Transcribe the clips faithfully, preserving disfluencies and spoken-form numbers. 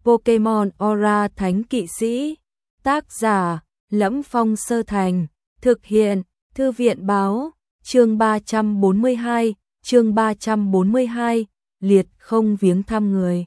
Pokemon Aura Thánh Kỵ Sĩ. Tác giả Lẫm Phong Sơ Thành. Thực hiện Thư viện Báo. Chương ba trăm bốn mươi hai, chương ba trăm bốn mươi hai, liệt không viếng thăm người.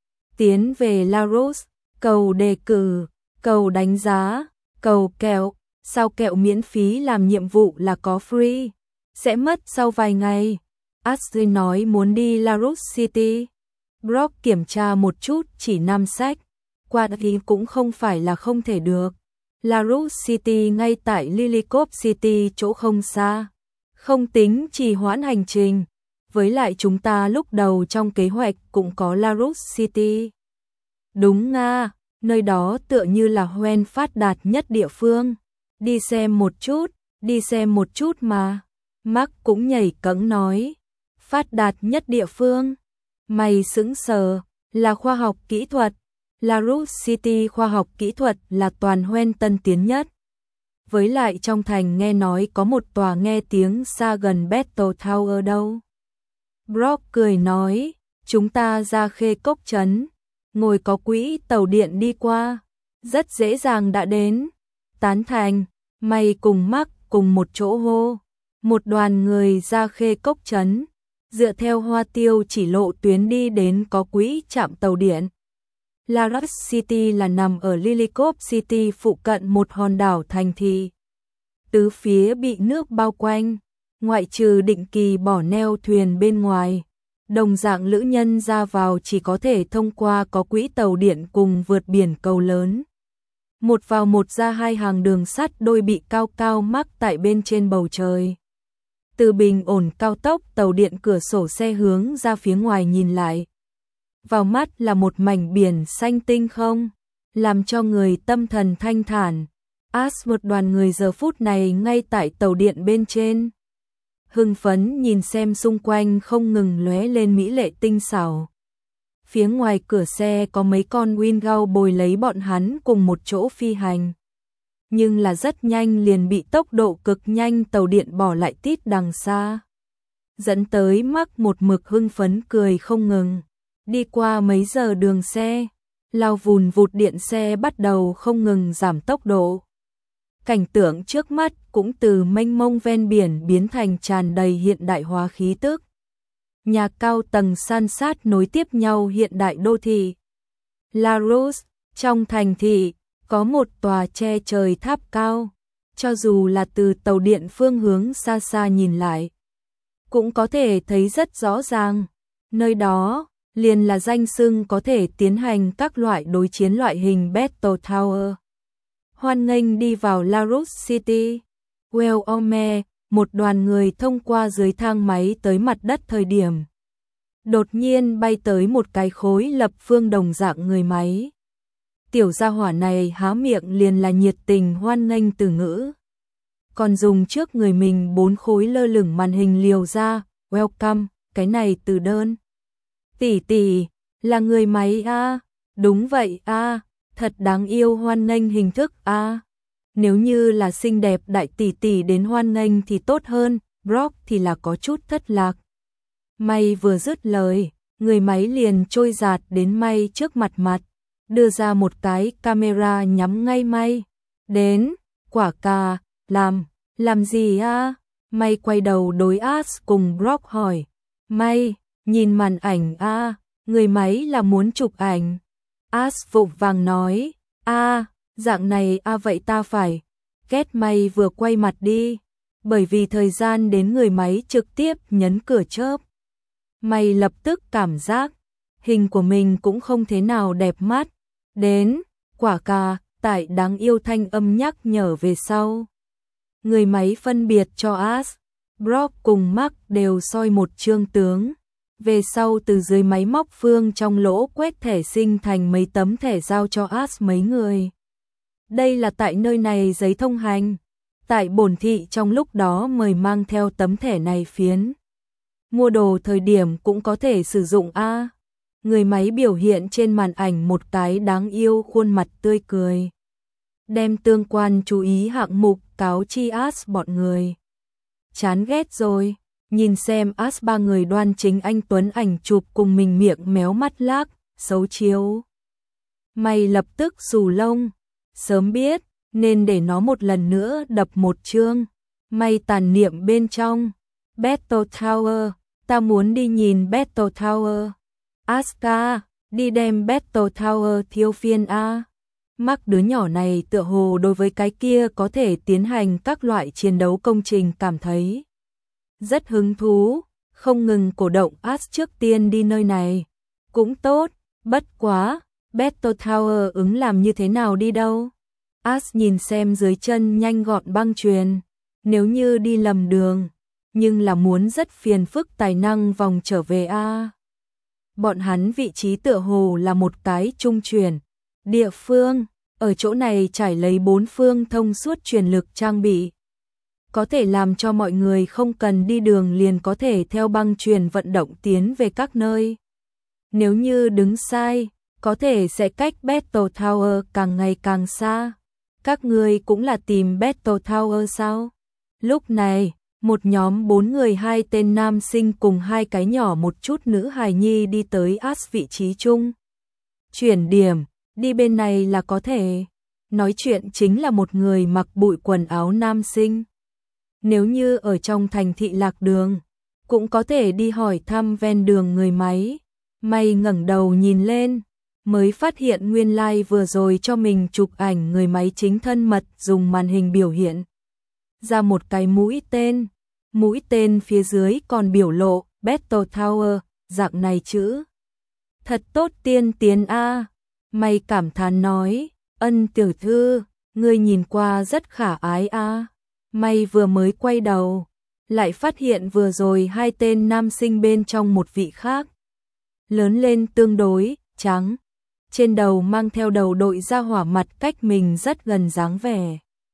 Tiến về Larus, cầu đề cử, cầu đánh giá, cầu kẹo, sao kẹo miễn phí làm nhiệm vụ là có free, sẽ mất sau vài ngày. Ashley nói muốn đi Larus City. Brock kiểm tra một chút, chỉ năm sách, qua đi cũng không phải là không thể được. Larus City ngay tại Lillicop City, chỗ không xa, không tính trì hoãn hành trình. Với lại chúng ta lúc đầu trong kế hoạch cũng có Larus City. Đúng nga, nơi đó tựa như là hoen phát đạt nhất địa phương. Đi xem một chút, đi xem một chút mà. Mark cũng nhảy cẫng nói. Phát đạt nhất địa phương. Mày sững sờ, là khoa học kỹ thuật. Larus City khoa học kỹ thuật là toàn hoen tân tiến nhất. Với lại trong thành nghe nói có một tòa nghe tiếng xa gần Battle Tower đâu. Brock cười nói, chúng ta ra Khê Cốc trấn, ngồi có quỹ tàu điện đi qua, rất dễ dàng đã đến. Tán thành, mày cùng Mark cùng một chỗ hô. Một đoàn người ra Khê Cốc trấn, dựa theo Hoa Tiêu chỉ lộ tuyến đi đến có quỹ trạm tàu điện. Larus City là nằm ở Lillicop City phụ cận một hòn đảo thành thị. Tứ phía bị nước bao quanh, ngoại trừ định kỳ bỏ neo thuyền bên ngoài. Đồng dạng lữ nhân ra vào chỉ có thể thông qua có quỹ tàu điện cùng vượt biển cầu lớn. Một vào một ra hai hàng đường sắt đôi bị cao cao mắc tại bên trên bầu trời. Từ bình ổn cao tốc tàu điện cửa sổ xe hướng ra phía ngoài nhìn lại. Vào mắt là một mảnh biển xanh tinh không, làm cho người tâm thần thanh thản. As một đoàn người giờ phút này ngay tại tàu điện bên trên. Hưng phấn nhìn xem xung quanh không ngừng lóe lên mỹ lệ tinh xảo. Phía ngoài cửa xe có mấy con Wingull bồi lấy bọn hắn cùng một chỗ phi hành. Nhưng là rất nhanh liền bị tốc độ cực nhanh tàu điện bỏ lại tít đằng xa. Dẫn tới Mark một mực hưng phấn cười không ngừng. Đi qua mấy giờ đường xe, lao vùn vụt điện xe bắt đầu không ngừng giảm tốc độ. Cảnh tượng trước mắt cũng từ mênh mông ven biển biến thành tràn đầy hiện đại hóa khí tức. Nhà cao tầng san sát nối tiếp nhau hiện đại đô thị. Larus, trong thành thị, có một tòa che trời tháp cao. Cho dù là từ tàu điện phương hướng xa xa nhìn lại, cũng có thể thấy rất rõ ràng. Nơi đó liền là danh xưng có thể tiến hành các loại đối chiến loại hình Battle Tower. Hoan nghênh đi vào Larus City. Welcome, một đoàn người thông qua dưới thang máy tới mặt đất thời điểm. Đột nhiên bay tới một cái khối lập phương đồng dạng người máy. Tiểu gia hỏa này há miệng liền là nhiệt tình hoan nghênh từ ngữ. Còn dùng trước người mình bốn khối lơ lửng màn hình liều ra, welcome, cái này từ đơn. Tỷ tỷ, là người máy a? Đúng vậy a, thật đáng yêu hoan nghênh hình thức a. Nếu như là xinh đẹp đại tỷ tỷ đến hoan nghênh thì tốt hơn, Brock thì là có chút thất lạc. May vừa dứt lời, người máy liền trôi giạt đến May trước mặt mặt, đưa ra một cái camera nhắm ngay May. Đến, quả cà, làm, làm gì a? May quay đầu đối As cùng Brock hỏi. May, nhìn màn ảnh a, người máy là muốn chụp ảnh. As vội vàng nói, a, dạng này a vậy ta phải. Kết May vừa quay mặt đi, bởi vì thời gian đến người máy trực tiếp nhấn cửa chớp. May lập tức cảm giác, hình của mình cũng không thế nào đẹp mắt. Đến, quả cà, tại đáng yêu thanh âm nhắc nhở về sau. Người máy phân biệt cho As, Brock cùng Mark đều soi một chương tướng. Về sau từ dưới máy móc phương trong lỗ quét thẻ sinh thành mấy tấm thẻ giao cho As mấy người. Đây là tại nơi này giấy thông hành. Tại bổn thị trong lúc đó mời mang theo tấm thẻ này phiến. Mua đồ thời điểm cũng có thể sử dụng a. Người máy biểu hiện trên màn ảnh một cái đáng yêu khuôn mặt tươi cười. Đem tương quan chú ý hạng mục cáo chi As bọn người. Chán ghét rồi. Nhìn xem As ba người đoan chính anh tuấn ảnh chụp cùng mình miệng méo mắt lác, xấu chiếu. Mày lập tức xù lông, sớm biết, nên để nó một lần nữa đập một chương. Mày tàn niệm bên trong. Battle Tower, ta muốn đi nhìn Battle Tower. Asuka, đi đem Battle Tower thiêu phiên a. Mắc đứa nhỏ này tựa hồ đối với cái kia có thể tiến hành các loại chiến đấu công trình cảm thấy rất hứng thú, không ngừng cổ động As trước tiên đi nơi này. Cũng tốt, bất quá, Battle Tower ứng làm như thế nào đi đâu? As nhìn xem dưới chân nhanh gọn băng chuyền, nếu như đi lầm đường, nhưng là muốn rất phiền phức tài năng vòng trở về a. Bọn hắn vị trí tựa hồ là một cái trung chuyển địa phương, ở chỗ này trải lấy bốn phương thông suốt truyền lực trang bị, có thể làm cho mọi người không cần đi đường liền có thể theo băng chuyền vận động tiến về các nơi. Nếu như đứng sai, có thể sẽ cách Battle Tower càng ngày càng xa. Các ngươi cũng là tìm Battle Tower sao? Lúc này, một nhóm bốn người, hai tên nam sinh cùng hai cái nhỏ một chút nữ hài nhi đi tới As vị trí chung. Chuyển điểm, đi bên này là có thể. Nói chuyện chính là một người mặc bụi quần áo nam sinh. Nếu như ở trong thành thị lạc đường, cũng có thể đi hỏi thăm ven đường người máy. Mày ngẩng đầu nhìn lên, mới phát hiện nguyên lai like vừa rồi cho mình chụp ảnh người máy chính thân mật dùng màn hình biểu hiện ra một cái mũi tên. Mũi tên phía dưới còn biểu lộ Battle Tower, dạng này chữ. Thật tốt tiên tiến a. Mày cảm thán nói, Ân tiểu thư, ngươi nhìn qua rất khả ái a. Mày vừa mới quay đầu, lại phát hiện vừa rồi hai tên nam sinh bên trong một vị khác. Lớn lên tương đối, trắng. Trên đầu mang theo đầu đội ra hỏa mặt cách mình rất gần dáng vẻ.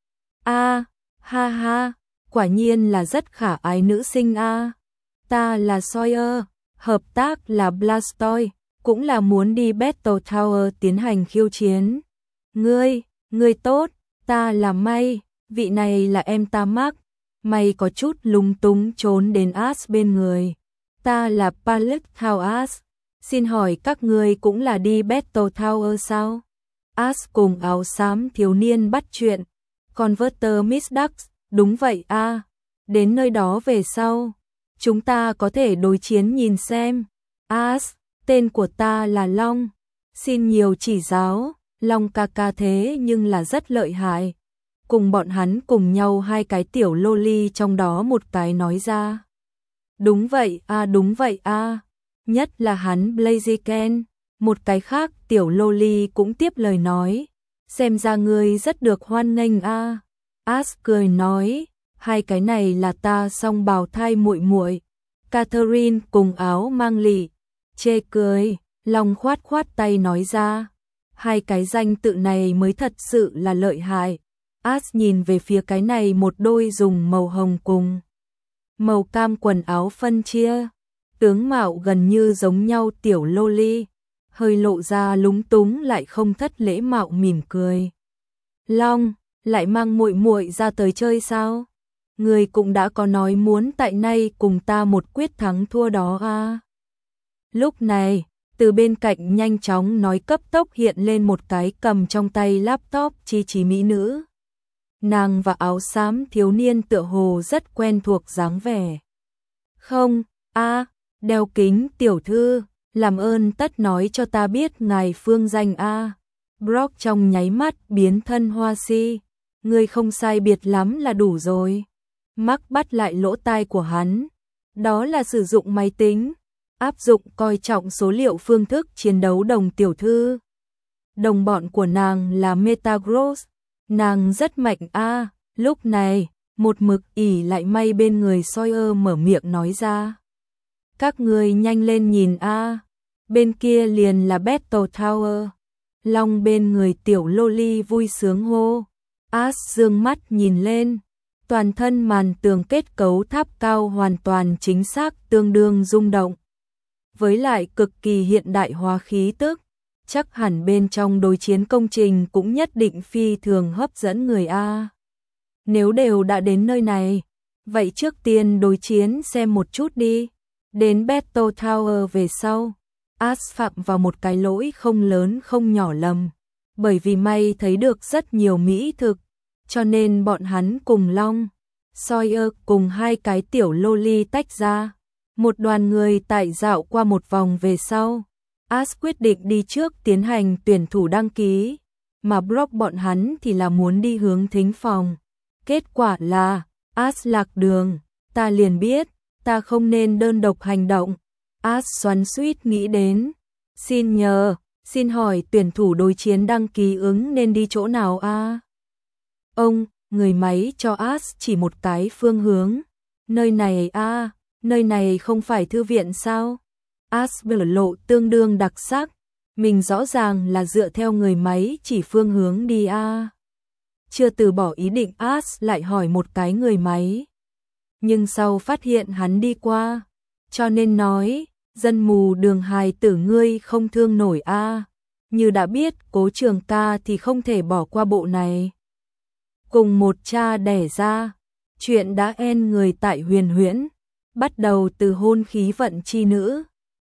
A, ha ha, quả nhiên là rất khả ái nữ sinh a. Ta là Sawyer, hợp tác là Blastoise, cũng là muốn đi Battle Tower tiến hành khiêu chiến. Ngươi, ngươi tốt, ta là May, vị này là em ta Mark. May có chút lúng túng trốn đến As bên người. Ta là Palette Thao As. Xin hỏi các ngươi cũng là đi Battle Tower sao? As cùng áo xám thiếu niên bắt chuyện. Converter Miss Ducks, đúng vậy a. Đến nơi đó về sau, chúng ta có thể đối chiến nhìn xem. As, tên của ta là Long. Xin nhiều chỉ giáo, Long ca ca thế nhưng là rất lợi hại. Cùng bọn hắn cùng nhau hai cái tiểu loli trong đó một cái nói ra. Đúng vậy a, à, đúng vậy a. À. Nhất là hắn Blaziken, một cái khác tiểu loli cũng tiếp lời nói. Xem ra ngươi rất được hoan nghênh a. À. As cười nói, hai cái này là ta song bào thai muội muội. Catherine cùng áo mang lị. Chê cười, Long khoát khoát tay nói ra. Hai cái danh tự này mới thật sự là lợi hại. As nhìn về phía cái này một đôi dùng màu hồng cùng màu cam quần áo phân chia, tướng mạo gần như giống nhau tiểu loli, hơi lộ ra lúng túng lại không thất lễ mạo mỉm cười. Long, lại mang muội muội ra tới chơi sao? Người cũng đã có nói muốn tại nay cùng ta một quyết thắng thua đó à? Lúc này, từ bên cạnh nhanh chóng nói cấp tốc hiện lên một cái cầm trong tay laptop chi trí mỹ nữ. Nàng và áo xám thiếu niên tựa hồ rất quen thuộc dáng vẻ. Không, a, à, đeo kính tiểu thư, làm ơn tất nói cho ta biết ngài phương danh a. À. Brock trong nháy mắt biến thân hoa si, ngươi không sai biệt lắm là đủ rồi. Mark bắt lại lỗ tai của hắn, đó là sử dụng máy tính, áp dụng coi trọng số liệu phương thức chiến đấu đồng tiểu thư. Đồng bọn của nàng là Metagross. Nàng rất mạnh a. À. Lúc này, một mực ỉ lại May bên người Sawyer mở miệng nói ra. Các ngươi nhanh lên nhìn a. À. Bên kia liền là Battle Tower. Long bên người tiểu loli vui sướng hô. As dương mắt nhìn lên. Toàn thân màn tường kết cấu tháp cao hoàn toàn chính xác tương đương rung động. Với lại cực kỳ hiện đại hóa khí tức. Chắc hẳn bên trong đối chiến công trình cũng nhất định phi thường hấp dẫn người a. Nếu đều đã đến nơi này, vậy trước tiên đối chiến xem một chút đi. Đến Battle Tower về sau, As phạm vào một cái lỗi không lớn không nhỏ lầm, bởi vì may thấy được rất nhiều mỹ thực, cho nên bọn hắn cùng Long Sawyer cùng hai cái tiểu loli tách ra. Một đoàn người tại dạo qua một vòng về sau, As quyết định đi trước tiến hành tuyển thủ đăng ký, mà Brock bọn hắn thì là muốn đi hướng thính phòng. Kết quả là, As lạc đường, ta liền biết, ta không nên đơn độc hành động. As xoắn xuýt nghĩ đến, xin nhờ, xin hỏi tuyển thủ đối chiến đăng ký ứng nên đi chỗ nào a? À? Ông, người máy cho As chỉ một cái phương hướng. Nơi này a, à, nơi này không phải thư viện sao? As biểu lộ tương đương đặc sắc, mình rõ ràng là dựa theo người máy chỉ phương hướng đi a. À. Chưa từ bỏ ý định, As lại hỏi một cái người máy. Nhưng sau phát hiện hắn đi qua, cho nên nói, dân mù đường hài tử ngươi không thương nổi a. À. Như đã biết Cố Trường ca thì không thể bỏ qua bộ này. Cùng một cha đẻ ra, chuyện đã en người tại Huyền Huyễn, bắt đầu từ hôn khí vận chi nữ.